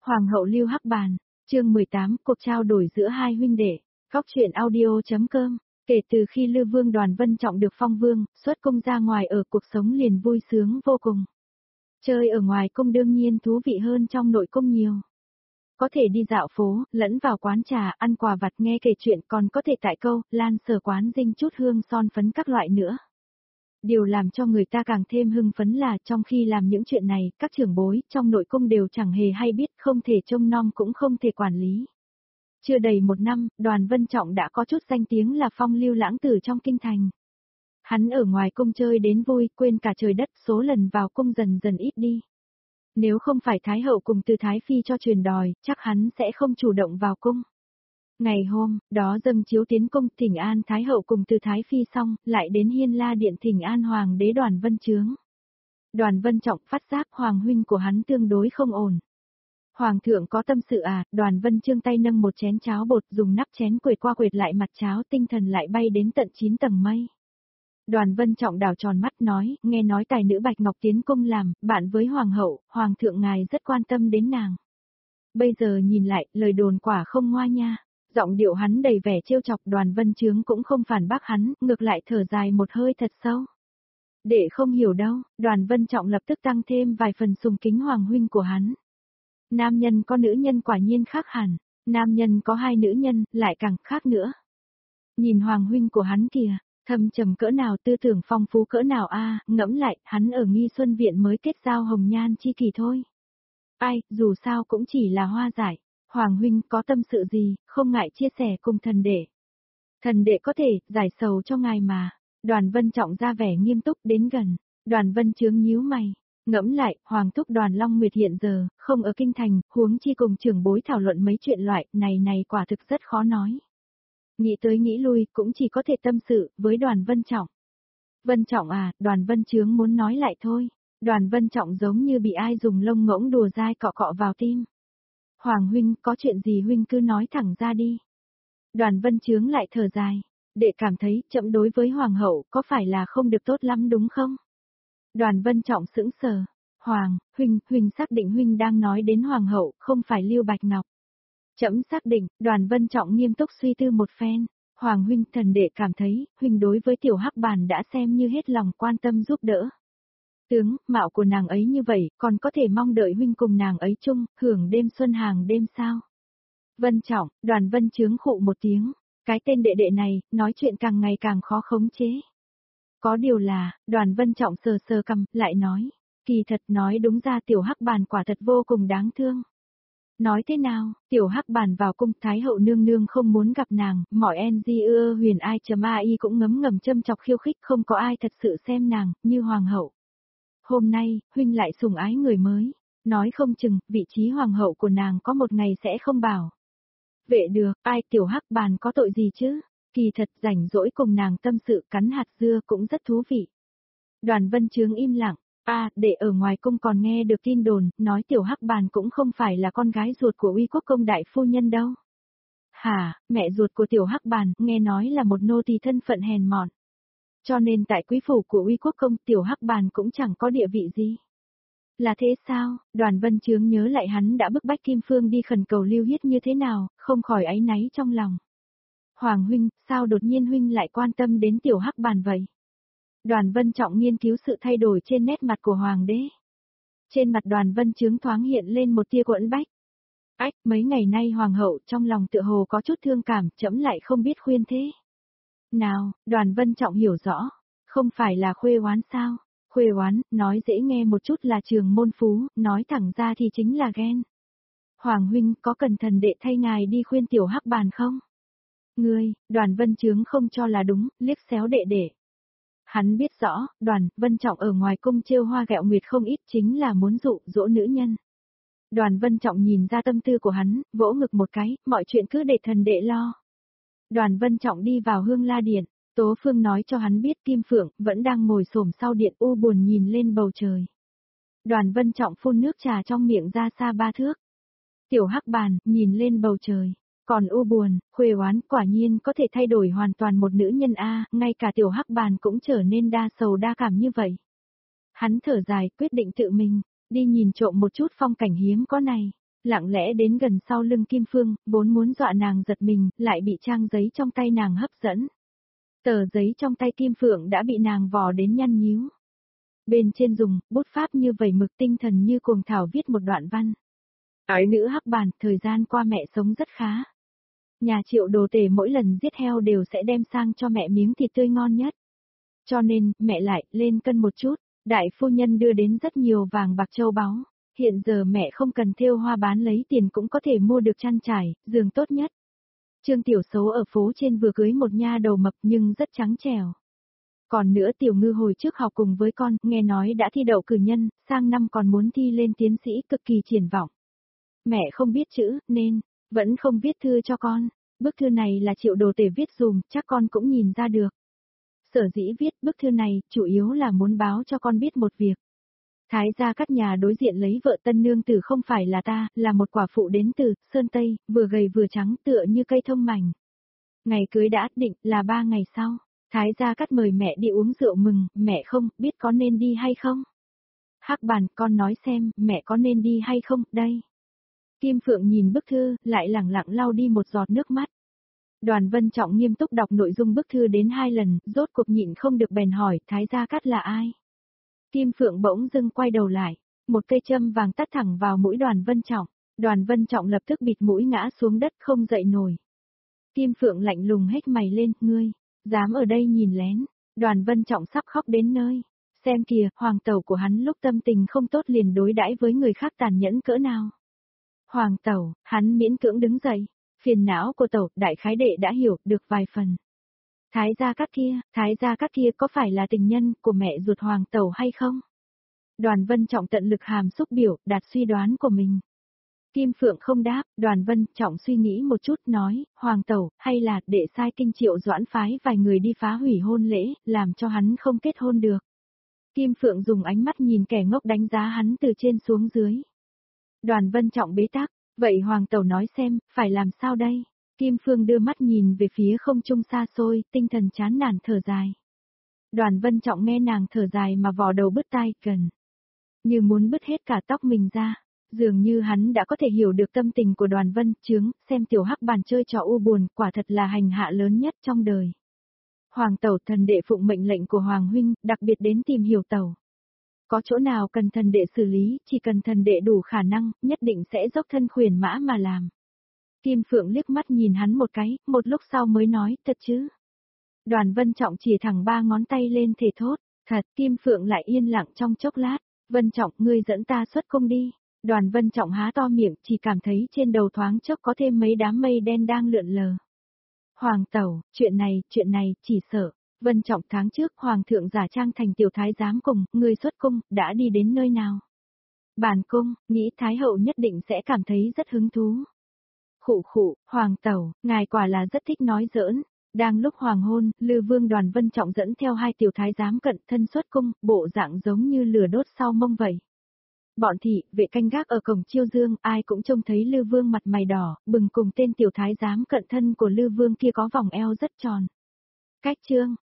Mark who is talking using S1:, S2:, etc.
S1: Hoàng hậu Lưu Hắc Bàn, chương 18, cuộc trao đổi giữa hai huynh đệ. Góc truyện audio.com. Kể từ khi Lư Vương Đoàn Vân Trọng được phong vương, xuất cung ra ngoài ở cuộc sống liền vui sướng vô cùng. Chơi ở ngoài cung đương nhiên thú vị hơn trong nội cung nhiều. Có thể đi dạo phố, lẫn vào quán trà, ăn quà vặt nghe kể chuyện, còn có thể tại câu, lan sở quán dinh chút hương son phấn các loại nữa. Điều làm cho người ta càng thêm hưng phấn là trong khi làm những chuyện này, các trưởng bối trong nội cung đều chẳng hề hay biết, không thể trông nom cũng không thể quản lý. Chưa đầy một năm, Đoàn Vân Trọng đã có chút danh tiếng là phong lưu lãng tử trong kinh thành. Hắn ở ngoài cung chơi đến vui, quên cả trời đất, số lần vào cung dần dần ít đi. Nếu không phải Thái hậu cùng Từ Thái Phi cho truyền đòi, chắc hắn sẽ không chủ động vào cung. Ngày hôm đó dâng chiếu tiến cung thỉnh an Thái hậu cùng Từ Thái Phi xong, lại đến Hiên La Điện thỉnh an Hoàng đế Đoàn Vân Chướng. Đoàn Vân Trọng phát giác Hoàng huynh của hắn tương đối không ổn. Hoàng thượng có tâm sự à? Đoàn Vân Chướng tay nâng một chén cháo bột, dùng nắp chén quệt qua quệt lại mặt cháo, tinh thần lại bay đến tận 9 tầng mây. Đoàn Vân Trọng đảo tròn mắt nói, nghe nói tài nữ Bạch Ngọc tiến cung làm, bạn với Hoàng hậu, Hoàng thượng ngài rất quan tâm đến nàng. Bây giờ nhìn lại, lời đồn quả không ngoa nha. Giọng điệu hắn đầy vẻ trêu chọc. Đoàn Vân Chướng cũng không phản bác hắn, ngược lại thở dài một hơi thật sâu. Để không hiểu đâu, Đoàn Vân Trọng lập tức tăng thêm vài phần sùng kính Hoàng huynh của hắn. Nam nhân có nữ nhân quả nhiên khác hẳn, nam nhân có hai nữ nhân, lại càng khác nữa. Nhìn Hoàng huynh của hắn kìa, thâm trầm cỡ nào, tư tưởng phong phú cỡ nào a, ngẫm lại, hắn ở Nghi Xuân Viện mới kết giao hồng nhan chi kỳ thôi. Ai, dù sao cũng chỉ là hoa giải. Hoàng huynh có tâm sự gì, không ngại chia sẻ cùng thần đệ. Thần đệ có thể giải sầu cho ngài mà. Đoàn Vân Trọng ra vẻ nghiêm túc đến gần. Đoàn Vân Chướng nhíu mày. Ngẫm lại, Hoàng thúc Đoàn Long Nguyệt hiện giờ, không ở kinh thành, huống chi cùng trưởng bối thảo luận mấy chuyện loại này quả thực rất khó nói. Nghĩ tới nghĩ lui, cũng chỉ có thể tâm sự với Đoàn Vân Trọng. Vân Trọng à, Đoàn Vân Chướng muốn nói lại thôi. Đoàn Vân Trọng giống như bị ai dùng lông ngỗng đùa dai cọ cọ vào tim. Hoàng huynh, có chuyện gì huynh cứ nói thẳng ra đi. Đoàn Vân Chướng lại thở dài. Đệ cảm thấy, chậm đối với Hoàng hậu, có phải là không được tốt lắm đúng không? Đoàn Vân Trọng sững sờ. Hoàng, huynh xác định huynh đang nói đến Hoàng hậu, không phải Lưu Bạch Ngọc. Chậm xác định. Đoàn Vân Trọng nghiêm túc suy tư một phen. Hoàng huynh, thần đệ cảm thấy, huynh đối với Tiểu Hắc Bàn đã xem như hết lòng quan tâm giúp đỡ. Tướng, mạo của nàng ấy như vậy, còn có thể mong đợi huynh cùng nàng ấy chung, hưởng đêm xuân hàng đêm sao? Vân Trọng, Đoàn Vân Chướng khụ một tiếng, cái tên đệ đệ này, nói chuyện càng ngày càng khó khống chế. Có điều là, Đoàn Vân Trọng sờ sờ cằm, lại nói, kỳ thật nói đúng ra Tiểu Hắc Bàn quả thật vô cùng đáng thương. Nói thế nào, Tiểu Hắc Bàn vào cung, Thái hậu nương nương không muốn gặp nàng, mọi huyền ai cũng ngấm ngầm châm chọc khiêu khích, không có ai thật sự xem nàng, như Hoàng hậu. Hôm nay, huynh lại sủng ái người mới, nói không chừng, vị trí Hoàng hậu của nàng có một ngày sẽ không bảo. Vệ được, ai Tiểu Hắc Bàn có tội gì chứ? Kỳ thật rảnh rỗi cùng nàng tâm sự cắn hạt dưa cũng rất thú vị. Đoàn Vân Chướng im lặng. Để ở ngoài cung còn nghe được tin đồn, nói Tiểu Hắc Bàn cũng không phải là con gái ruột của Uy Quốc công đại phu nhân đâu. Hả, mẹ ruột của Tiểu Hắc Bàn, nghe nói là một nô tỳ thân phận hèn mọn. Cho nên tại quý phủ của Uy Quốc công, Tiểu Hắc Bàn cũng chẳng có địa vị gì. Là thế sao? Đoàn Vân Chướng nhớ lại hắn đã bức bách Kim Phương đi khẩn cầu Lưu Hiết như thế nào, không khỏi áy náy trong lòng. Hoàng huynh, sao đột nhiên huynh lại quan tâm đến Tiểu Hắc Bàn vậy? Đoàn Vân Trọng nghiên cứu sự thay đổi trên nét mặt của Hoàng đế. Trên mặt Đoàn Vân Chướng thoáng hiện lên một tia quẫn bách. Mấy ngày nay Hoàng hậu trong lòng tựa hồ có chút thương cảm, trẫm lại không biết khuyên thế. Nào, Đoàn Vân Trọng hiểu rõ, không phải là khuê oán sao? Khuê oán, nói dễ nghe một chút là trường môn phú, nói thẳng ra thì chính là ghen. Hoàng huynh, có cần thần đệ thay ngài đi khuyên Tiểu Hắc Bàn không? Ngươi, Đoàn Vân Chướng không cho là đúng, liếc xéo đệ đệ. Hắn biết rõ, Đoàn Vân Trọng ở ngoài cung trêu hoa ghẹo nguyệt không ít chính là muốn dụ dỗ nữ nhân. Đoàn Vân Trọng nhìn ra tâm tư của hắn, vỗ ngực một cái, mọi chuyện cứ để thần đệ lo. Đoàn Vân Trọng đi vào Hương La Điện, Tố Phương nói cho hắn biết Kim Phượng vẫn đang ngồi xổm sau điện u buồn nhìn lên bầu trời. Đoàn Vân Trọng phun nước trà trong miệng ra xa 3 thước. Tiểu Hắc Bàn, nhìn lên bầu trời. Còn u buồn, khuê oán quả nhiên có thể thay đổi hoàn toàn một nữ nhân ngay cả Tiểu Hắc Bàn cũng trở nên đa sầu đa cảm như vậy. Hắn thở dài, quyết định tự mình, đi nhìn trộm một chút phong cảnh hiếm có này. lặng lẽ đến gần sau lưng Kim Phương, vốn muốn dọa nàng giật mình, lại bị trang giấy trong tay nàng hấp dẫn. Tờ giấy trong tay Kim Phượng đã bị nàng vò đến nhăn nhíu. Bên trên dùng, bút pháp như vẩy mực tinh thần như cuồng thảo viết một đoạn văn. Ái nữ Hắc Bàn, thời gian qua mẹ sống rất khá. Nhà Triệu Đồ Tể mỗi lần giết heo đều sẽ đem sang cho mẹ miếng thịt tươi ngon nhất. Cho nên, mẹ lại, lên cân một chút, đại phu nhân đưa đến rất nhiều vàng bạc châu báu. Hiện giờ mẹ không cần thêu hoa bán lấy tiền cũng có thể mua được chăn trải, giường tốt nhất. Trương Tiểu Số ở phố trên vừa cưới một nha đầu mập nhưng rất trắng trẻo. Còn nữa Tiểu Ngư hồi trước học cùng với con, nghe nói đã thi đậu cử nhân, sang năm còn muốn thi lên tiến sĩ, cực kỳ triển vọng. Mẹ không biết chữ, nên, vẫn không viết thư cho con. Bức thư này là Triệu Đồ Tể viết dùm, chắc con cũng nhìn ra được. Sở dĩ viết bức thư này, chủ yếu là muốn báo cho con biết một việc. Thái gia Cát nhà đối diện lấy vợ tân nương tử không phải là ta, là một quả phụ đến từ Sơn Tây, vừa gầy vừa trắng tựa như cây thông mảnh. Ngày cưới đã định là 3 ngày sau. Thái gia Cát mời mẹ đi uống rượu mừng, mẹ không biết có nên đi hay không. Hắc Bàn, con nói xem, mẹ có nên đi hay không, đây. Kim Phượng nhìn bức thư, lại lẳng lặng lau đi một giọt nước mắt. Đoàn Vân Trọng nghiêm túc đọc nội dung bức thư đến 2 lần, rốt cuộc nhịn không được bèn hỏi, Thái gia Cát là ai? Kim Phượng bỗng dưng quay đầu lại, một cây châm vàng tắt thẳng vào mũi Đoàn Vân Trọng. Đoàn Vân Trọng lập tức bịt mũi ngã xuống đất không dậy nổi. Kim Phượng lạnh lùng hét mày lên, ngươi, dám ở đây nhìn lén. Đoàn Vân Trọng sắp khóc đến nơi. Xem kìa, hoàng tẩu của hắn lúc tâm tình không tốt liền đối đãi với người khác tàn nhẫn cỡ nào. Hoàng tẩu, hắn miễn cưỡng đứng dậy. Phiền não của tẩu, đại khái đệ đã hiểu được vài phần. Thái gia Cát kia có phải là tình nhân của mẹ ruột hoàng tẩu hay không? Đoàn Vân Trọng tận lực hàm xúc biểu, đạt suy đoán của mình. Kim Phượng không đáp, Đoàn Vân Trọng suy nghĩ một chút nói, hoàng tẩu, hay là đệ sai kinh Triệu Doãn phái vài người đi phá hủy hôn lễ, làm cho hắn không kết hôn được. Kim Phượng dùng ánh mắt nhìn kẻ ngốc đánh giá hắn từ trên xuống dưới. Đoàn Vân Trọng bế tắc, vậy hoàng tẩu nói xem, phải làm sao đây? Kim Phương đưa mắt nhìn về phía không trung xa xôi, tinh thần chán nản thở dài. Đoàn Vân Trọng nghe nàng thở dài mà vò đầu bứt tai, gần như muốn bứt hết cả tóc mình ra. Dường như hắn đã có thể hiểu được tâm tình của Đoàn Vân Chướng, xem Tiểu Hắc Bàn chơi trò u buồn, quả thật là hành hạ lớn nhất trong đời. Hoàng tẩu, thần đệ phụng mệnh lệnh của Hoàng huynh, đặc biệt đến tìm hiểu tẩu. Có chỗ nào cần thần đệ xử lý, chỉ cần thần đệ đủ khả năng, nhất định sẽ dốc thân khuyển mã mà làm. Kim Phượng liếc mắt nhìn hắn một cái, một lúc sau mới nói, thật chứ. Đoàn Vân Trọng chỉ thẳng 3 ngón tay lên thể thốt, thật. Kim Phượng lại yên lặng trong chốc lát, Vân Trọng, ngươi dẫn ta xuất cung đi. Đoàn Vân Trọng há to miệng, chỉ cảm thấy trên đầu thoáng chốc có thêm mấy đám mây đen đang lượn lờ. Hoàng tẩu, chuyện này, chỉ sợ. Vân Trọng, tháng trước Hoàng thượng giả trang thành tiểu thái giám cùng, ngươi xuất cung, đã đi đến nơi nào? Bản cung, nghĩ Thái hậu nhất định sẽ cảm thấy rất hứng thú. Khụ, Hoàng tẩu, ngài quả là rất thích nói giỡn. Đang lúc hoàng hôn, Lư Vương Đoàn Vân Trọng dẫn theo 2 tiểu thái giám cận thân xuất cung, bộ dạng giống như lửa đốt sau mông vậy. Bọn thị, vệ canh gác ở cổng Chiêu Dương, ai cũng trông thấy Lư Vương mặt mày đỏ, bừng cùng tên tiểu thái giám cận thân của Lư Vương kia có vòng eo rất tròn. Cách chương